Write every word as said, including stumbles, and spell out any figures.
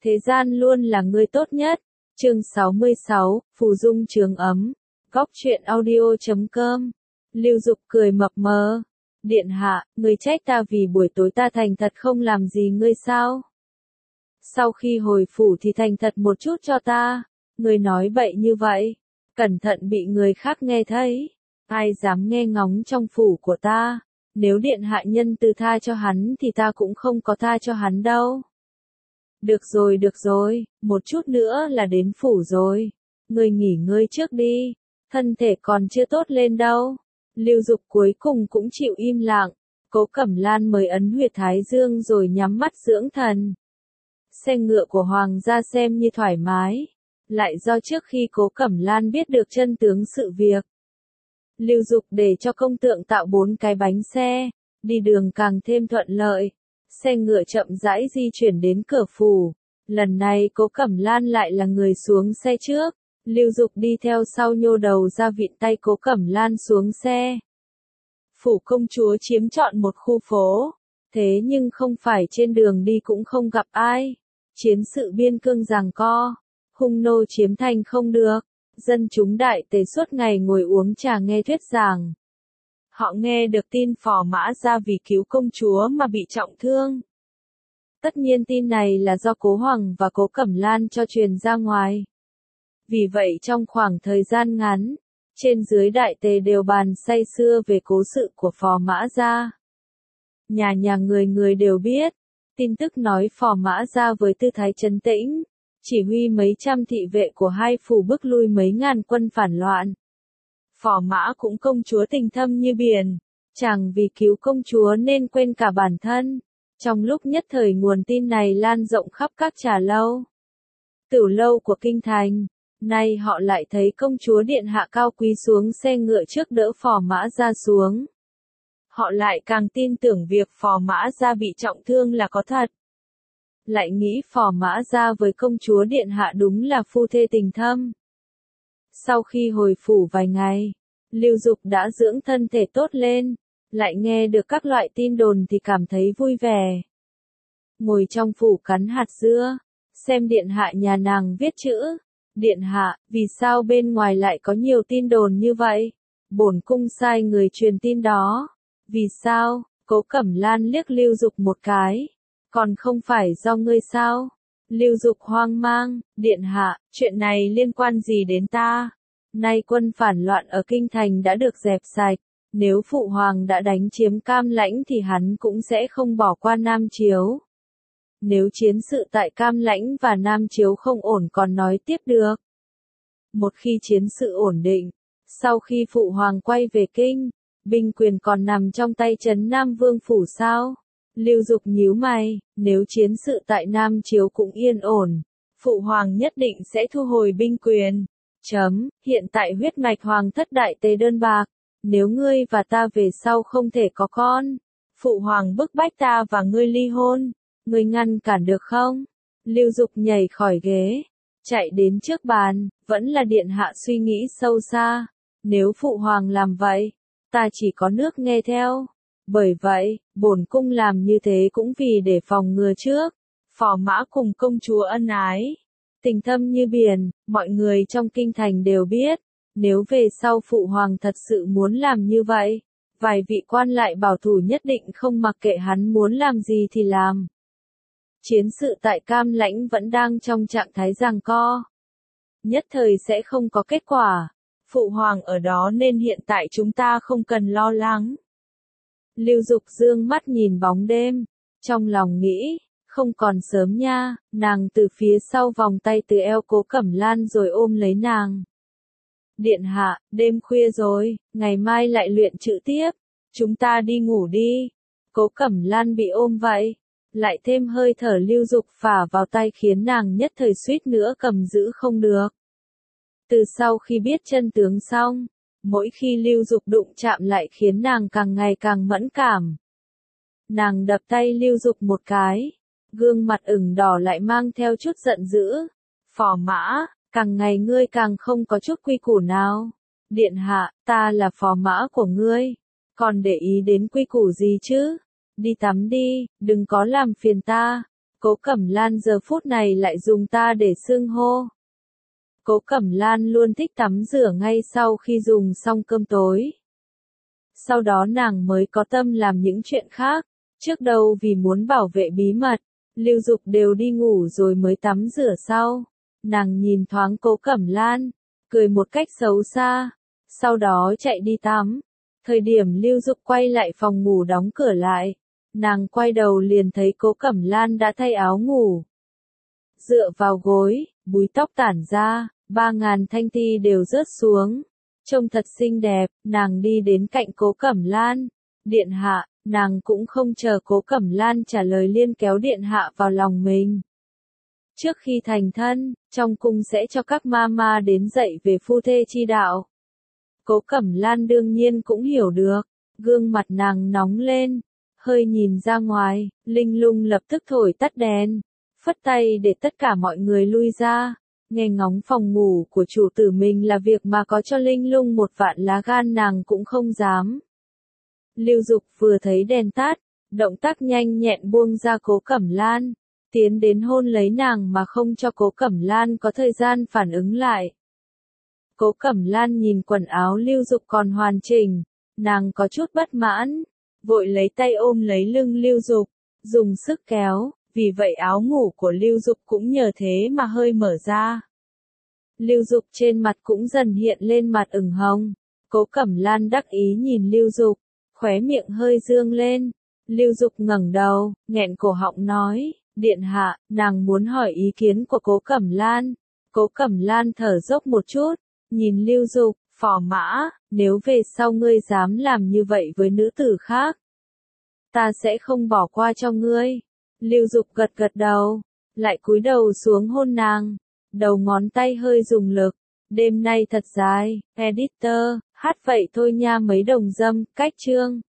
thế gian luôn là người tốt nhất. Chương sáu mươi sáu, Phù Dung Trường Ấm. Góc truyện audio chấm com. Lưu Dục cười mập mờ. Điện hạ, người trách ta vì buổi tối ta thành thật không làm gì ngươi sao? Sau khi hồi phủ thì thành thật một chút cho ta. Ngươi nói bậy như vậy, cẩn thận bị người khác nghe thấy. Ai dám nghe ngóng trong phủ của ta? Nếu điện hạ nhân từ tha cho hắn thì ta cũng không có tha cho hắn đâu. Được rồi được rồi, một chút nữa là đến phủ rồi. Ngươi nghỉ ngơi trước đi, thân thể còn chưa tốt lên đâu. Lưu Dục cuối cùng cũng chịu im lặng. Cố Cẩm Lan mới ấn huyệt thái dương rồi nhắm mắt dưỡng thần. Xe ngựa của Hoàng gia xem như thoải mái. Lại do trước khi Cố Cẩm Lan biết được chân tướng sự việc, Lưu Dục để cho công tượng tạo bốn cái bánh xe, đi đường càng thêm thuận lợi. Xe ngựa chậm rãi di chuyển đến cửa phủ. Lần này Cố Cẩm Lan lại là người xuống xe trước. Lưu Dục đi theo sau nhô đầu ra vịn tay Cố Cẩm Lan xuống xe. Phủ công chúa chiếm trọn một khu phố. Thế nhưng không phải trên đường đi cũng không gặp ai. Chiến sự biên cương giằng co. Hung nô chiếm thành không được. Dân chúng đại tề suốt ngày ngồi uống trà nghe thuyết giảng. Họ nghe được tin Phò Mã Gia vì cứu công chúa mà bị trọng thương. Tất nhiên tin này là do Cố Hoàng và Cố Cẩm Lan cho truyền ra ngoài. Vì vậy trong khoảng thời gian ngắn, trên dưới đại tề đều bàn say sưa về cố sự của Phò Mã Gia. Nhà nhà người người đều biết, tin tức nói Phò Mã Gia với tư thái trấn tĩnh, chỉ huy mấy trăm thị vệ của hai phủ bức lui mấy ngàn quân phản loạn. Phò Mã cũng công chúa tình thâm như biển, chàng vì cứu công chúa nên quên cả bản thân. Trong lúc nhất thời nguồn tin này lan rộng khắp các trà lâu, tửu lâu của kinh thành. Nay họ lại thấy công chúa điện hạ cao quý xuống xe ngựa trước đỡ Phò Mã Gia xuống. Họ lại càng tin tưởng việc Phò Mã Gia bị trọng thương là có thật. Lại nghĩ Phò Mã Gia với công chúa điện hạ đúng là phu thê tình thâm. Sau khi hồi phủ vài ngày, Lưu Dục đã dưỡng thân thể tốt lên, lại nghe được các loại tin đồn thì cảm thấy vui vẻ. Ngồi trong phủ cắn hạt dưa, xem điện hạ nhà nàng viết chữ. Điện hạ, vì sao bên ngoài lại có nhiều tin đồn như vậy? Bổn cung sai người truyền tin đó. Vì sao? Cố Cẩm Lan liếc Lưu Dục một cái. Còn không phải do ngươi sao? Lưu Dục hoang mang, điện hạ, chuyện này liên quan gì đến ta? Nay quân phản loạn ở kinh thành đã được dẹp sạch. Nếu phụ hoàng đã đánh chiếm Cam Lãnh thì hắn cũng sẽ không bỏ qua Nam Chiếu. Nếu chiến sự tại Cam Lãnh và Nam Chiếu không ổn còn nói tiếp được. Một khi chiến sự ổn định, sau khi phụ hoàng quay về kinh, binh quyền còn nằm trong tay Trấn Nam Vương phủ sao? Lưu Dục nhíu mày, nếu chiến sự tại Nam Chiếu cũng yên ổn, phụ hoàng nhất định sẽ thu hồi binh quyền. Chấm, hiện tại huyết mạch hoàng thất đại tề đơn bạc, nếu ngươi và ta về sau không thể có con, phụ hoàng bức bách ta và ngươi ly hôn. Ngươi ngăn cản được không? Lưu Dục nhảy khỏi ghế, chạy đến trước bàn, vẫn là điện hạ suy nghĩ sâu xa. Nếu phụ hoàng làm vậy, ta chỉ có nước nghe theo. Bởi vậy, bổn cung làm như thế cũng vì để phòng ngừa trước. Phò Mã cùng công chúa ân ái, tình thâm như biển, mọi người trong kinh thành đều biết. Nếu về sau phụ hoàng thật sự muốn làm như vậy, vài vị quan lại bảo thủ nhất định không mặc kệ hắn muốn làm gì thì làm. Chiến sự tại Cam Lãnh vẫn đang trong trạng thái giằng co. Nhất thời sẽ không có kết quả. Phụ hoàng ở đó nên hiện tại chúng ta không cần lo lắng. Lưu Dục dương mắt nhìn bóng đêm. Trong lòng nghĩ, không còn sớm nha. Nàng từ phía sau vòng tay từ eo Cố Cẩm Lan rồi ôm lấy nàng. Điện hạ, đêm khuya rồi, ngày mai lại luyện chữ tiếp. Chúng ta đi ngủ đi. Cố Cẩm Lan bị ôm vậy. Lại thêm hơi thở Lưu Dục phả vào tay khiến nàng nhất thời suýt nữa cầm giữ không được. Từ sau khi biết chân tướng xong, mỗi khi Lưu Dục đụng chạm lại khiến nàng càng ngày càng mẫn cảm. Nàng đập tay Lưu Dục một cái, gương mặt ửng đỏ lại mang theo chút giận dữ. Phò Mã, càng ngày ngươi càng không có chút quy củ nào. Điện hạ, ta là phò mã của ngươi, còn để ý đến quy củ gì chứ? Đi tắm đi, đừng có làm phiền ta. Cố Cẩm Lan giờ phút này lại dùng ta để xưng hô. Cố Cẩm Lan luôn thích tắm rửa ngay sau khi dùng xong cơm tối. Sau đó nàng mới có tâm làm những chuyện khác. Trước đâu vì muốn bảo vệ bí mật, Lưu Dục đều đi ngủ rồi mới tắm rửa sau. Nàng nhìn thoáng Cố Cẩm Lan, cười một cách xấu xa, sau đó chạy đi tắm. Thời điểm Lưu Dục quay lại phòng ngủ đóng cửa lại, nàng quay đầu liền thấy Cố Cẩm Lan đã thay áo ngủ. Dựa vào gối, búi tóc tản ra, ba ngàn thanh ti đều rớt xuống. Trông thật xinh đẹp, nàng đi đến cạnh Cố Cẩm Lan. Điện hạ, nàng cũng không chờ Cố Cẩm Lan trả lời liên kéo điện hạ vào lòng mình. Trước khi thành thân, trong cung sẽ cho các ma ma đến dạy về phu thê chi đạo. Cố Cẩm Lan đương nhiên cũng hiểu được, gương mặt nàng nóng lên, hơi nhìn ra ngoài, Linh Lung lập tức thổi tắt đèn, phất tay để tất cả mọi người lui ra. Nghe ngóng phòng ngủ của chủ tử mình là việc mà có cho Linh Lung một vạn lá gan nàng cũng không dám. Lưu Dục vừa thấy đèn tắt, động tác nhanh nhẹn buông ra Cố Cẩm Lan, tiến đến hôn lấy nàng mà không cho Cố Cẩm Lan có thời gian phản ứng lại. Cố Cẩm Lan nhìn quần áo Lưu Dục còn hoàn chỉnh, nàng có chút bất mãn, vội lấy tay ôm lấy lưng Lưu Dục, dùng sức kéo, vì vậy áo ngủ của Lưu Dục cũng nhờ thế mà hơi mở ra. Lưu Dục trên mặt cũng dần hiện lên mặt ửng hồng. Cố Cẩm Lan đắc ý nhìn Lưu Dục, khóe miệng hơi dương lên. Lưu Dục ngẩng đầu, nghẹn cổ họng nói, điện hạ, nàng muốn hỏi ý kiến của Cố Cẩm Lan. Cố Cẩm Lan thở dốc một chút, nhìn Lưu Dục, phò mã, nếu về sau ngươi dám làm như vậy với nữ tử khác, ta sẽ không bỏ qua cho ngươi. Lưu Dục gật gật đầu, lại cúi đầu xuống hôn nàng, đầu ngón tay hơi dùng lực. Đêm nay thật dài, editor, hát vậy thôi nha mấy đồng dâm, cách chương.